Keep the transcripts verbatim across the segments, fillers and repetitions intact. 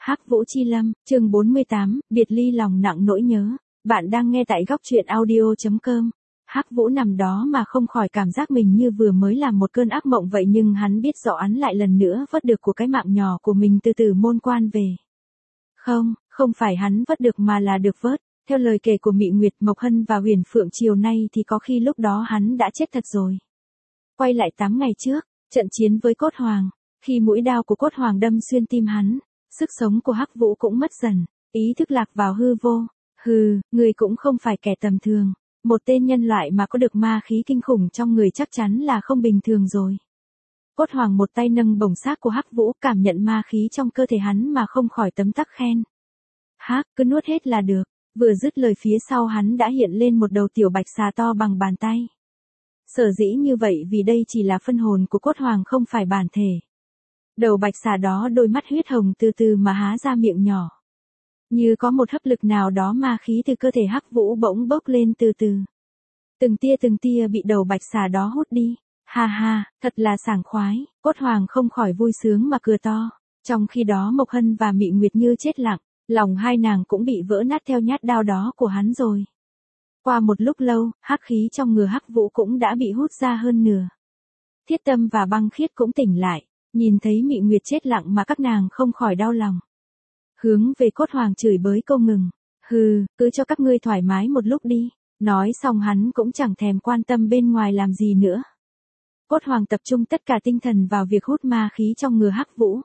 Hắc Vũ Chi Lâm, chương bốn mươi tám, biệt ly lòng nặng nỗi nhớ. Bạn đang nghe tại góc truyện audio chấm com. Hắc Vũ nằm đó mà không khỏi cảm giác mình như vừa mới làm một cơn ác mộng vậy, nhưng hắn biết rõ hắn lại lần nữa vớt được của cái mạng nhỏ của mình từ từ môn quan về. Không, không phải hắn vớt được mà là được vớt. Theo lời kể của Mị Nguyệt, Mộc Hân và Huyền Phượng chiều nay thì có khi lúc đó hắn đã chết thật rồi. Quay lại tám ngày trước, trận chiến với Cốt Hoàng, khi mũi đao của Cốt Hoàng đâm xuyên tim hắn, sức sống của Hắc Vũ cũng mất dần, ý thức lạc vào hư vô. Hừ, người cũng không phải kẻ tầm thường, một tên nhân loại mà có được ma khí kinh khủng trong người chắc chắn là không bình thường rồi. Cốt Hoàng một tay nâng bổng xác của Hắc Vũ, cảm nhận ma khí trong cơ thể hắn mà không khỏi tấm tắc khen. Hắc, cứ nuốt hết là được. Vừa dứt lời phía sau hắn đã hiện lên một đầu tiểu bạch xà to bằng bàn tay. Sở dĩ như vậy vì đây chỉ là phân hồn của Cốt Hoàng, không phải bản thể. Đầu bạch xà đó đôi mắt huyết hồng từ từ mà há ra miệng nhỏ. Như có một hấp lực nào đó ma khí từ cơ thể Hắc Vũ bỗng bốc lên từ từ. Từng tia từng tia bị đầu bạch xà đó hút đi. Ha ha, thật là sảng khoái. Cốt Hoàng không khỏi vui sướng mà cười to. Trong khi đó Mộc Hân và Mị Nguyệt như chết lặng. Lòng hai nàng cũng bị vỡ nát theo nhát đao đó của hắn rồi. Qua một lúc lâu, hắc khí trong người Hắc Vũ cũng đã bị hút ra hơn nửa. Thiết Tâm và Băng Khiết cũng tỉnh lại, nhìn thấy Mị Nguyệt chết lặng mà các nàng không khỏi đau lòng. Hướng về Cốt Hoàng chửi bới câu ngừng. Hừ, cứ cho các ngươi thoải mái một lúc đi. Nói xong hắn cũng chẳng thèm quan tâm bên ngoài làm gì nữa. Cốt Hoàng tập trung tất cả tinh thần vào việc hút ma khí trong người Hắc Vũ.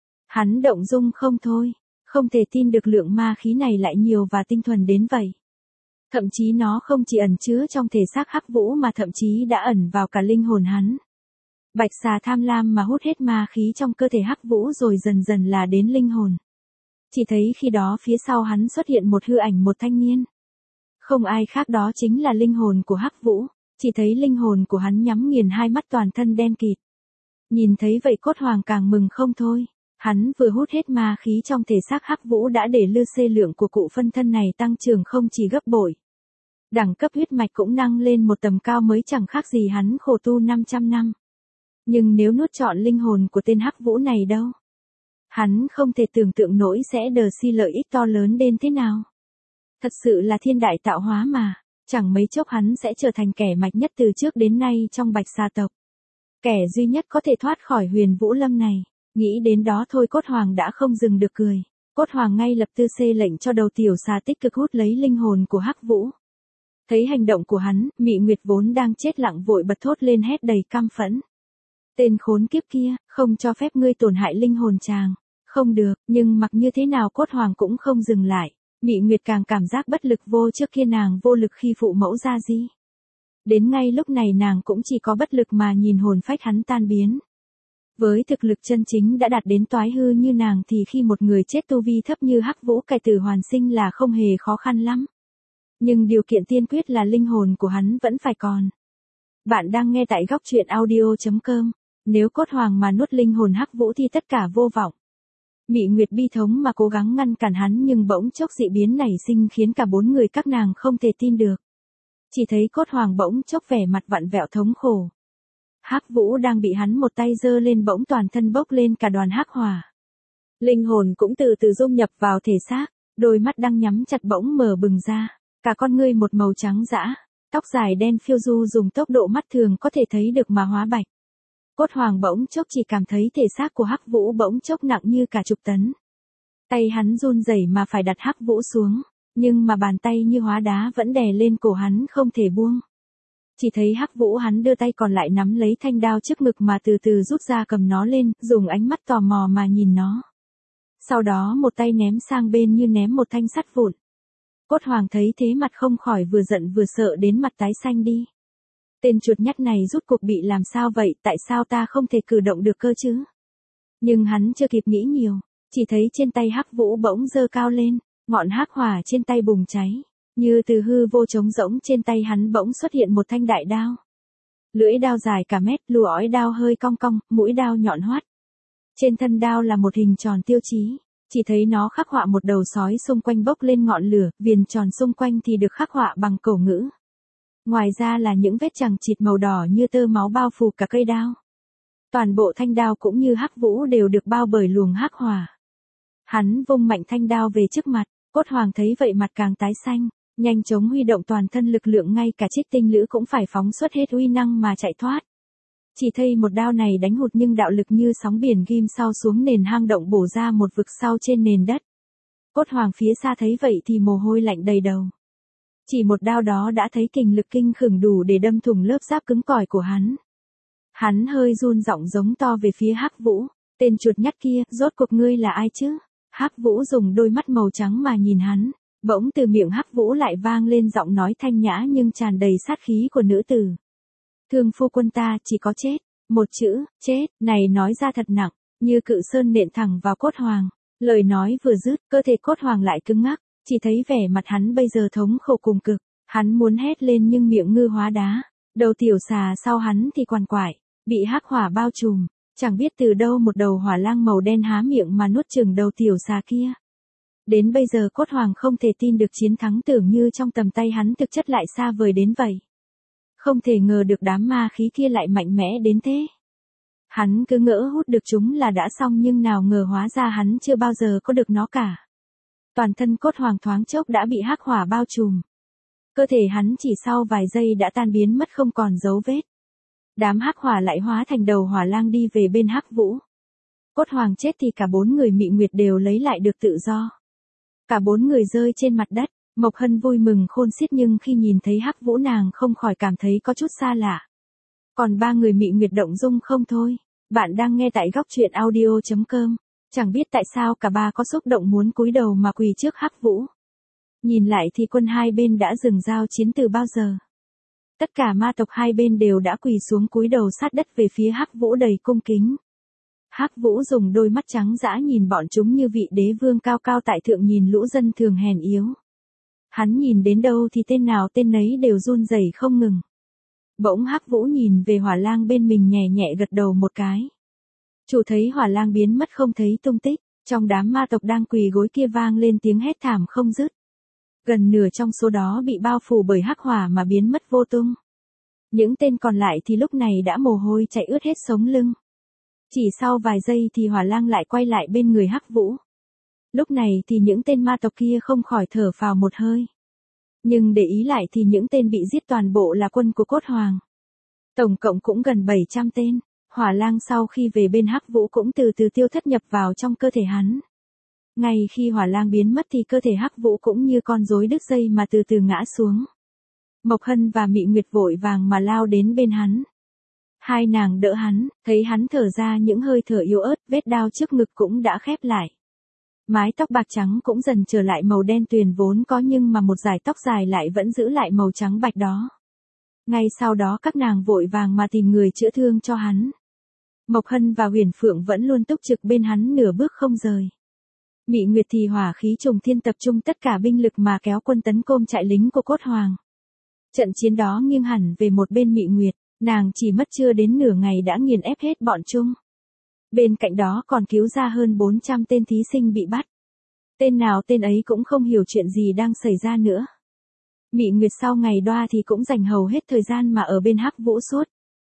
Hắn động dung không thôi. Không thể tin được lượng ma khí này lại nhiều và tinh thuần đến vậy. Thậm chí nó không chỉ ẩn chứa trong thể xác Hắc Vũ mà thậm chí đã ẩn vào cả linh hồn hắn. Bạch xà tham lam mà hút hết ma khí trong cơ thể Hắc Vũ rồi dần dần là đến linh hồn. Chỉ thấy khi đó phía sau hắn xuất hiện một hư ảnh một thanh niên. Không ai khác đó chính là linh hồn của Hắc Vũ. Chỉ thấy linh hồn của hắn nhắm nghiền hai mắt toàn thân đen kịt. Nhìn thấy vậy Cốt Hoàng càng mừng không thôi. Hắn vừa hút hết ma khí trong thể xác Hắc Vũ đã để lư xê lượng của cụ phân thân này tăng trưởng không chỉ gấp bội. Đẳng cấp huyết mạch cũng nâng lên một tầm cao mới, chẳng khác gì hắn khổ tu năm trăm năm. Nhưng nếu nuốt trọn linh hồn của tên Hắc Vũ này đâu? Hắn không thể tưởng tượng nổi sẽ đờ si lợi ích to lớn đến thế nào. Thật sự là thiên đại tạo hóa mà, chẳng mấy chốc hắn sẽ trở thành kẻ mạnh nhất từ trước đến nay trong Bạch Xà tộc. Kẻ duy nhất có thể thoát khỏi Huyền Vũ Lâm này. Nghĩ đến đó thôi Cốt Hoàng đã không dừng được cười. Cốt Hoàng ngay lập tức xê lệnh cho đầu tiểu xà tích cực hút lấy linh hồn của Hắc Vũ. Thấy hành động của hắn, Mị Nguyệt vốn đang chết lặng vội bật thốt lên hét đầy căm phẫn. Tên khốn kiếp kia, không cho phép ngươi tổn hại linh hồn chàng. Không được, nhưng mặc như thế nào Cốt Hoàng cũng không dừng lại. Mị Nguyệt càng cảm giác bất lực, vô trước kia nàng vô lực khi phụ mẫu ra di. Đến ngay lúc này nàng cũng chỉ có bất lực mà nhìn hồn phách hắn tan biến. Với thực lực chân chính đã đạt đến toái hư như nàng thì khi một người chết tu vi thấp như Hắc Vũ cải tử hoàn sinh là không hề khó khăn lắm. Nhưng điều kiện tiên quyết là linh hồn của hắn vẫn phải còn. Bạn đang nghe tại góc truyện audio chấm com. Nếu Cốt Hoàng mà nuốt linh hồn Hắc Vũ thì tất cả vô vọng. Mị Nguyệt bi thống mà cố gắng ngăn cản hắn, nhưng bỗng chốc dị biến nảy sinh khiến cả bốn người các nàng không thể tin được. Chỉ thấy Cốt Hoàng bỗng chốc vẻ mặt vặn vẹo thống khổ. Hắc Vũ đang bị hắn một tay giơ lên bỗng toàn thân bốc lên cả đoàn hắc hỏa. Linh hồn cũng từ từ dung nhập vào thể xác, đôi mắt đang nhắm chặt bỗng mở bừng ra, cả con ngươi một màu trắng dã, tóc dài đen phiêu du dùng tốc độ mắt thường có thể thấy được mà hóa bạch. Cốt Hoàng bỗng chốc chỉ cảm thấy thể xác của Hắc Vũ bỗng chốc nặng như cả chục tấn. Tay hắn run rẩy mà phải đặt Hắc Vũ xuống, nhưng mà bàn tay như hóa đá vẫn đè lên cổ hắn không thể buông. Chỉ thấy Hắc Vũ hắn đưa tay còn lại nắm lấy thanh đao trước ngực mà từ từ rút ra cầm nó lên, dùng ánh mắt tò mò mà nhìn nó. Sau đó một tay ném sang bên như ném một thanh sắt vụn. Cốt Hoàng thấy thế mặt không khỏi vừa giận vừa sợ đến mặt tái xanh đi. Tên chuột nhắt này rút cuộc bị làm sao vậy, tại sao ta không thể cử động được cơ chứ? Nhưng hắn chưa kịp nghĩ nhiều, chỉ thấy trên tay Hắc Vũ bỗng giơ cao lên, ngọn hắc hỏa trên tay bùng cháy. Như từ hư vô trống rỗng trên tay hắn bỗng xuất hiện một thanh đại đao. Lưỡi đao dài cả mét, lùa ói đao hơi cong cong, mũi đao nhọn hoắt. Trên thân đao là một hình tròn tiêu chí, chỉ thấy nó khắc họa một đầu sói xung quanh bốc lên ngọn lửa, viền tròn xung quanh thì được khắc họa bằng cổ ngữ. Ngoài ra là những vết chằng chịt màu đỏ như tơ máu bao phủ cả cây đao. Toàn bộ thanh đao cũng như Hắc Vũ đều được bao bởi luồng hắc hỏa. Hắn vung mạnh thanh đao về trước mặt, Cốt Hoàng thấy vậy mặt càng tái xanh, nhanh chóng huy động toàn thân lực lượng, ngay cả Trích Tinh Lữ cũng phải phóng xuất hết uy năng mà chạy thoát. Chỉ thấy một đao này đánh hụt nhưng đạo lực như sóng biển ghim sau xuống nền hang động bổ ra một vực sâu trên nền đất. Cốt Hoàng phía xa thấy vậy thì mồ hôi lạnh đầy đầu. Chỉ một đao đó đã thấy kình lực kinh khủng đủ để đâm thủng lớp giáp cứng cỏi của hắn. Hắn hơi run giọng giống to về phía Hắc Vũ, tên chuột nhắt kia, rốt cuộc ngươi là ai chứ? Hắc Vũ dùng đôi mắt màu trắng mà nhìn hắn, bỗng từ miệng Hắc Vũ lại vang lên giọng nói thanh nhã nhưng tràn đầy sát khí của nữ tử. Thương phu quân ta chỉ có chết, một chữ, chết, này nói ra thật nặng, như cự sơn nện thẳng vào Cốt Hoàng. Lời nói vừa dứt, cơ thể Cốt Hoàng lại cứng ngắc, chỉ thấy vẻ mặt hắn bây giờ thống khổ cùng cực, hắn muốn hét lên nhưng miệng ngư hóa đá, đầu tiểu xà sau hắn thì quằn quại, bị hắc hỏa bao trùm, chẳng biết từ đâu một đầu hỏa lang màu đen há miệng mà nuốt chửng đầu tiểu xà kia. Đến bây giờ Cốt Hoàng không thể tin được chiến thắng tưởng như trong tầm tay hắn thực chất lại xa vời đến vậy. Không thể ngờ được đám ma khí kia lại mạnh mẽ đến thế. Hắn cứ ngỡ hút được chúng là đã xong nhưng nào ngờ hóa ra hắn chưa bao giờ có được nó cả. Toàn thân Cốt Hoàng thoáng chốc đã bị hắc hỏa bao trùm. Cơ thể hắn chỉ sau vài giây đã tan biến mất không còn dấu vết. Đám hắc hỏa lại hóa thành đầu hỏa lang đi về bên Hắc Vũ. Cốt Hoàng chết thì cả bốn người Mị Nguyệt đều lấy lại được tự do. Cả bốn người rơi trên mặt đất, Mộc Hân vui mừng khôn xiết nhưng khi nhìn thấy Hắc Vũ nàng không khỏi cảm thấy có chút xa lạ. Còn ba người Mị Nguyệt động dung không thôi. Bạn đang nghe tại góc truyện audio chấm com. Chẳng biết tại sao cả ba có xúc động muốn cúi đầu mà quỳ trước Hắc Vũ. Nhìn lại thì quân hai bên đã dừng giao chiến từ bao giờ. Tất cả ma tộc hai bên đều đã quỳ xuống cúi đầu sát đất về phía Hắc Vũ đầy cung kính. Hắc Vũ dùng đôi mắt trắng dã nhìn bọn chúng như vị đế vương cao cao tại thượng nhìn lũ dân thường hèn yếu. Hắn nhìn đến đâu thì tên nào tên nấy đều run rẩy không ngừng. Bỗng Hắc Vũ nhìn về hỏa lang bên mình nhẹ nhẹ gật đầu một cái. Chủ thấy hỏa lang biến mất không thấy tung tích, trong đám ma tộc đang quỳ gối kia vang lên tiếng hét thảm không dứt. Gần nửa trong số đó bị bao phủ bởi hắc hỏa mà biến mất vô tung. Những tên còn lại thì lúc này đã mồ hôi chảy ướt hết sống lưng. Chỉ sau vài giây thì hỏa lang lại quay lại bên người Hắc Vũ. Lúc này thì những tên ma tộc kia không khỏi thở phào một hơi. Nhưng để ý lại thì những tên bị giết toàn bộ là quân của Cốt Hoàng. Tổng cộng cũng gần bảy trăm tên. Hỏa lang sau khi về bên Hắc Vũ cũng từ từ tiêu thất nhập vào trong cơ thể hắn. Ngay khi hỏa lang biến mất thì cơ thể Hắc Vũ cũng như con rối đứt dây mà từ từ ngã xuống. Mộc Hân và Mị Nguyệt vội vàng mà lao đến bên hắn. Hai nàng đỡ hắn, thấy hắn thở ra những hơi thở yếu ớt, vết đao trước ngực cũng đã khép lại. Mái tóc bạc trắng cũng dần trở lại màu đen tuyền vốn có nhưng mà một dải tóc dài lại vẫn giữ lại màu trắng bạch đó. Ngay sau đó các nàng vội vàng mà tìm người chữa thương cho hắn. Mộc Hân và Huyền Phượng vẫn luôn túc trực bên hắn nửa bước không rời. Mị Nguyệt thì hỏa khí trùng thiên tập trung tất cả binh lực mà kéo quân tấn công trại lính của Cốt Hoàng. Trận chiến đó nghiêng hẳn về một bên Mị Nguyệt, nàng chỉ mất chưa đến nửa ngày đã nghiền ép hết bọn chúng. Bên cạnh đó còn cứu ra hơn bốn trăm tên thí sinh bị bắt. Tên nào tên ấy cũng không hiểu chuyện gì đang xảy ra nữa. Mị Nguyệt sau ngày đoa thì cũng dành hầu hết thời gian mà ở bên Hắc Vũ suốt.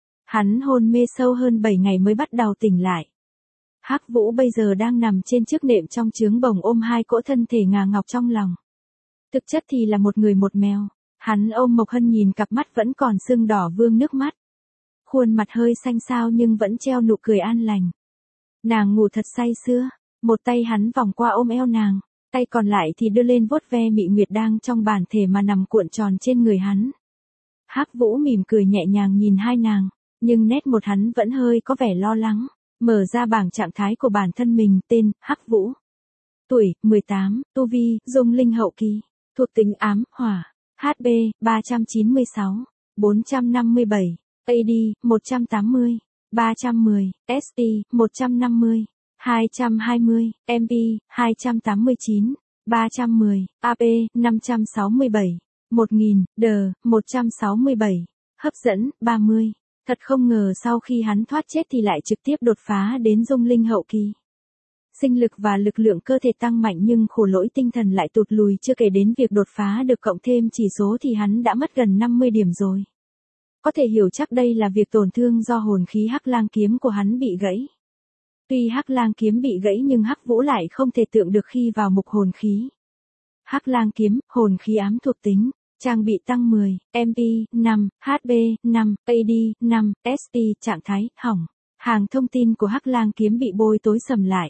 Hắn hôn mê sâu hơn bảy ngày mới bắt đầu tỉnh lại. Hắc Vũ bây giờ đang nằm trên chiếc nệm trong trướng bồng ôm hai cỗ thân thể ngà ngọc trong lòng. Thực chất thì là một người một mèo. Hắn ôm Mộc Hân nhìn cặp mắt vẫn còn sưng đỏ vương nước mắt. Khuôn mặt hơi xanh xao nhưng vẫn treo nụ cười an lành. Nàng ngủ thật say sưa, một tay hắn vòng qua ôm eo nàng, tay còn lại thì đưa lên vuốt ve Mị Nguyệt đang trong bản thể mà nằm cuộn tròn trên người hắn. Hắc Vũ mỉm cười nhẹ nhàng nhìn hai nàng, nhưng nét một hắn vẫn hơi có vẻ lo lắng, mở ra bảng trạng thái của bản thân mình, tên, Hắc Vũ. Tuổi, mười tám, tu vi, dung linh hậu kỳ, thuộc tính ám, hỏa, hát pê, ba trăm chín mươi sáu, bốn trăm năm mươi bảy, a đê, một trăm tám mươi, ba trăm mười, ét pê, một trăm năm mươi, hai trăm hai mươi, em pê, hai trăm tám mươi chín, ba trăm mười, a pê, năm trăm sáu mươi bảy, một nghìn, đờ, một trăm sáu mươi bảy, hấp dẫn, ba mươi. Thật không ngờ sau khi hắn thoát chết thì lại trực tiếp đột phá đến dung linh hậu kỳ. Sinh lực và lực lượng cơ thể tăng mạnh nhưng khổ lỗi tinh thần lại tụt lùi, chưa kể đến việc đột phá được cộng thêm chỉ số thì hắn đã mất gần năm mươi điểm rồi. Có thể hiểu chắc đây là việc tổn thương do hồn khí Hắc Lang kiếm của hắn bị gãy. Tuy Hắc Lang kiếm bị gãy nhưng Hắc Vũ lại không thể tượng được khi vào mục hồn khí. Hắc Lang kiếm, hồn khí ám thuộc tính, trang bị tăng mười, em pê, năm, hát pê, năm, a đê, năm, ét pê, trạng thái, hỏng. Hàng thông tin của Hắc Lang kiếm bị bôi tối sầm lại.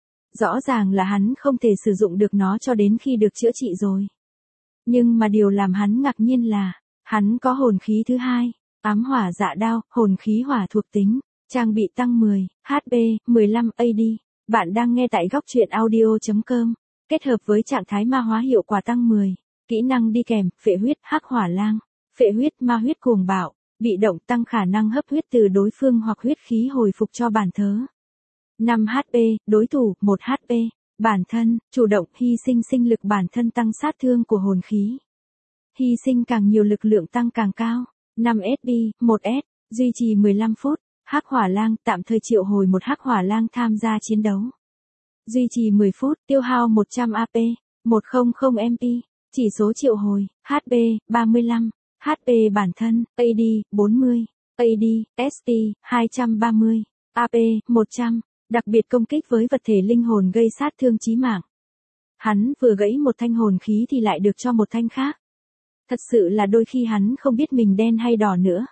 Rõ ràng là hắn không thể sử dụng được nó cho đến khi được chữa trị rồi. Nhưng mà điều làm hắn ngạc nhiên là, hắn có hồn khí thứ hai, ám hỏa dạ đao, hồn khí hỏa thuộc tính, trang bị tăng mười, hát pê, mười lăm a đê. Bạn đang nghe tại góc truyện audio chấm com, kết hợp với trạng thái ma hóa hiệu quả tăng mười, kỹ năng đi kèm, phệ huyết, hắc hỏa lang, phệ huyết, ma huyết cuồng bạo, bị động tăng khả năng hấp huyết từ đối phương hoặc huyết khí hồi phục cho bản thớ. năm hát pê, đối thủ, một hát pê, bản thân, chủ động, hy sinh sinh lực bản thân tăng sát thương của hồn khí. Hy sinh càng nhiều lực lượng tăng càng cao. năm ét pê, một S, duy trì mười lăm phút, hắc hỏa lang, tạm thời triệu hồi một hắc hỏa lang tham gia chiến đấu. Duy trì mười phút, tiêu hao một trăm a pê, một trăm em pê, chỉ số triệu hồi, hát pê, ba mươi lăm, hát pê bản thân, a đê, bốn mươi, a đê, ét pê, hai trăm ba mươi, a pê, một trăm, đặc biệt công kích với vật thể linh hồn gây sát thương chí mạng. Hắn vừa gãy một thanh hồn khí thì lại được cho một thanh khác. Thật sự là đôi khi hắn không biết mình đen hay đỏ nữa.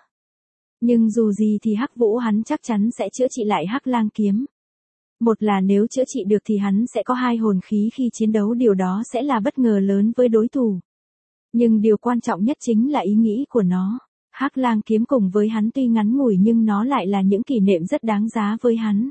Nhưng dù gì thì Hắc Vũ hắn chắc chắn sẽ chữa trị lại Hắc Lang kiếm. Một là nếu chữa trị được thì hắn sẽ có hai hồn khí khi chiến đấu, điều đó sẽ là bất ngờ lớn với đối thủ. Nhưng điều quan trọng nhất chính là ý nghĩ của nó. Hắc Lang kiếm cùng với hắn tuy ngắn ngủi nhưng nó lại là những kỷ niệm rất đáng giá với hắn.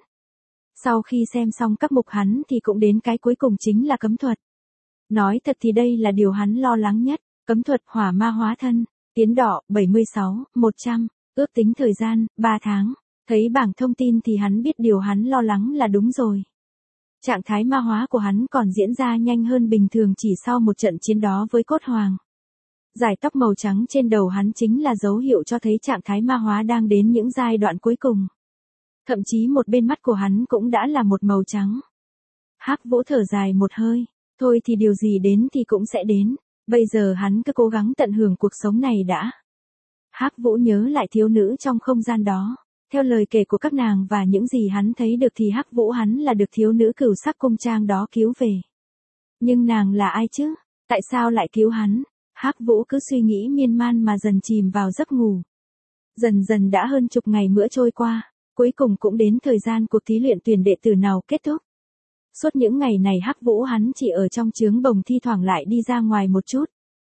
Sau khi xem xong các mục hắn thì cũng đến cái cuối cùng chính là cấm thuật. Nói thật thì đây là điều hắn lo lắng nhất. Cấm thuật hỏa ma hóa thân, tiến đỏ, bảy mươi sáu, một trăm, ước tính thời gian, ba tháng. Thấy bảng thông tin thì hắn biết điều hắn lo lắng là đúng rồi. Trạng thái ma hóa của hắn còn diễn ra nhanh hơn bình thường chỉ sau một trận chiến đó với cốt hoàng. Dải tóc màu trắng trên đầu hắn chính là dấu hiệu cho thấy trạng thái ma hóa đang đến những giai đoạn cuối cùng. Thậm chí một bên mắt của hắn cũng đã là một màu trắng. Hắc Vũ thở dài một hơi, thôi thì điều gì đến thì cũng sẽ đến. Bây giờ hắn cứ cố gắng tận hưởng cuộc sống này đã. Hắc Vũ nhớ lại thiếu nữ trong không gian đó. Theo lời kể của các nàng và những gì hắn thấy được thì Hắc Vũ hắn là được thiếu nữ cửu sắc cung trang đó cứu về. Nhưng nàng là ai chứ? Tại sao lại cứu hắn? Hắc Vũ cứ suy nghĩ miên man mà dần chìm vào giấc ngủ. Dần dần đã hơn chục ngày nữa trôi qua, cuối cùng cũng đến thời gian cuộc thí luyện tuyển đệ tử nào kết thúc. Suốt những ngày này Hắc Vũ hắn chỉ ở trong trướng bồng, thi thoảng lại đi ra ngoài một chút.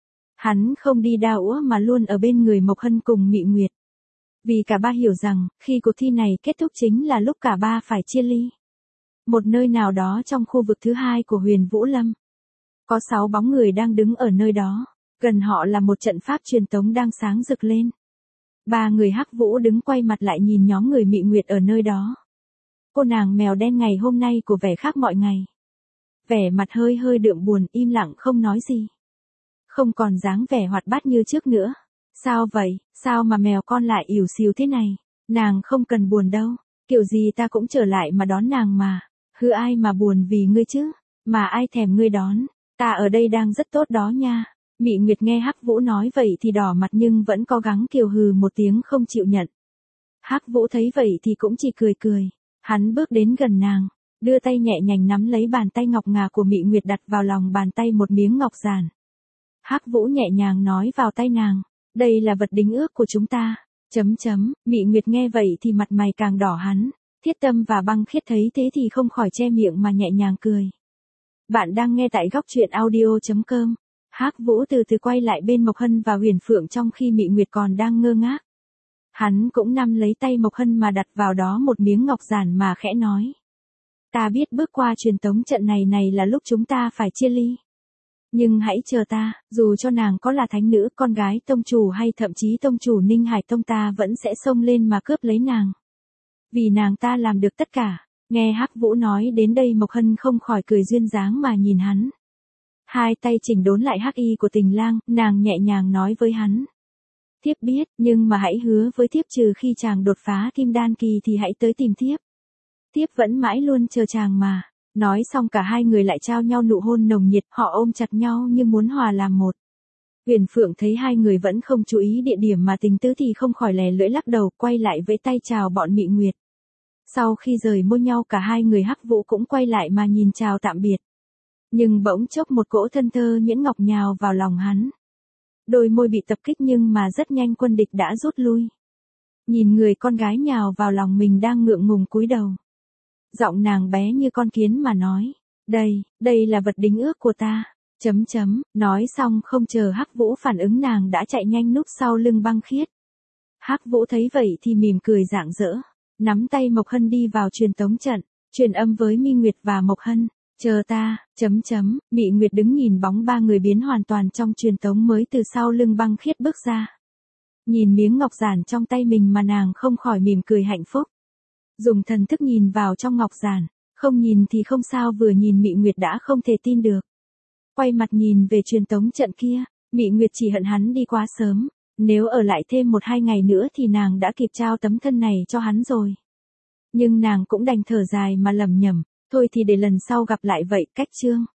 Hắn không đi đa úa mà luôn ở bên người Mộc Hân cùng Mị Nguyệt. Vì cả ba hiểu rằng, khi cuộc thi này kết thúc chính là lúc cả ba phải chia ly. Một nơi nào đó trong khu vực thứ hai của Huyền Vũ Lâm. Có sáu bóng người đang đứng ở nơi đó. Gần họ là một trận pháp truyền tống đang sáng rực lên. Ba người Hắc Vũ đứng quay mặt lại nhìn nhóm người Mị Nguyệt ở nơi đó. Cô nàng mèo đen ngày hôm nay của vẻ khác mọi ngày. Vẻ mặt hơi hơi đượm buồn, im lặng không nói gì. Không còn dáng vẻ hoạt bát như trước nữa. Sao vậy, sao mà mèo con lại ỉu xìu thế này? Nàng không cần buồn đâu, kiểu gì ta cũng trở lại mà đón nàng mà. Hư ai mà buồn vì ngươi chứ, mà ai thèm ngươi đón, ta ở đây đang rất tốt đó nha. Mị Nguyệt nghe Hắc Vũ nói vậy thì đỏ mặt nhưng vẫn cố gắng kiều hừ một tiếng không chịu nhận. Hắc Vũ thấy vậy thì cũng chỉ cười cười. Hắn bước đến gần nàng, đưa tay nhẹ nhàng nắm lấy bàn tay ngọc ngà của Mị Nguyệt, đặt vào lòng bàn tay một miếng ngọc giản. Hắc Vũ nhẹ nhàng nói vào tay nàng, đây là vật đính ước của chúng ta. Chấm chấm, Mị Nguyệt nghe vậy thì mặt mày càng đỏ hắn. Thiết Tâm và Băng Khiết thấy thế thì không khỏi che miệng mà nhẹ nhàng cười. Bạn đang nghe tại góc truyện audio chấm com. Hắc Vũ từ từ quay lại bên Mộc Hân và Huyền Phượng trong khi Mị Nguyệt còn đang ngơ ngác. Hắn cũng nắm lấy tay Mộc Hân mà đặt vào đó một miếng ngọc giản mà khẽ nói. Ta biết bước qua truyền tống trận này này là lúc chúng ta phải chia ly. Nhưng hãy chờ ta, dù cho nàng có là thánh nữ, con gái tông chủ hay thậm chí tông chủ Ninh Hải Tông, ta vẫn sẽ xông lên mà cướp lấy nàng. Vì nàng ta làm được tất cả. Nghe Hắc Vũ nói đến đây Mộc Hân không khỏi cười duyên dáng mà nhìn hắn. Hai tay chỉnh đốn lại hắc y của Tình Lang, nàng nhẹ nhàng nói với hắn. Thiếp biết, nhưng mà hãy hứa với thiếp trừ khi chàng đột phá kim đan kỳ thì hãy tới tìm thiếp. Thiếp vẫn mãi luôn chờ chàng mà. Nói xong cả hai người lại trao nhau nụ hôn nồng nhiệt, họ ôm chặt nhau như muốn hòa làm một. Huyền Phượng thấy hai người vẫn không chú ý địa điểm mà Tình Tứ thì không khỏi lè lưỡi lắc đầu, quay lại với tay chào bọn Mị Nguyệt. Sau khi rời môi nhau cả hai người Hắc Vũ cũng quay lại mà nhìn chào tạm biệt. Nhưng bỗng chốc một cỗ thân thơ nhuyễn ngọc nhào vào lòng hắn. Đôi môi bị tập kích nhưng mà rất nhanh quân địch đã rút lui. Nhìn người con gái nhào vào lòng mình đang ngượng ngùng cúi đầu. Giọng nàng bé như con kiến mà nói. Đây, đây là vật đính ước của ta. Chấm chấm, nói xong không chờ Hắc Vũ phản ứng nàng đã chạy nhanh núp sau lưng Băng Khiết. Hắc Vũ thấy vậy thì mỉm cười rạng rỡ. Nắm tay Mộc Hân đi vào truyền tống trận, truyền âm với Mi Nguyệt và Mộc Hân. Chờ ta, chấm chấm, Mị Nguyệt đứng nhìn bóng ba người biến hoàn toàn trong truyền tống mới từ sau lưng Băng Khiết bước ra. Nhìn miếng ngọc giản trong tay mình mà nàng không khỏi mỉm cười hạnh phúc. Dùng thần thức nhìn vào trong ngọc giản, không nhìn thì không sao, vừa nhìn Mị Nguyệt đã không thể tin được. Quay mặt nhìn về truyền tống trận kia, Mị Nguyệt chỉ hận hắn đi quá sớm, nếu ở lại thêm một hai ngày nữa thì nàng đã kịp trao tấm thân này cho hắn rồi. Nhưng nàng cũng đành thở dài mà lẩm nhẩm, thôi thì để lần sau gặp lại vậy. Cách chương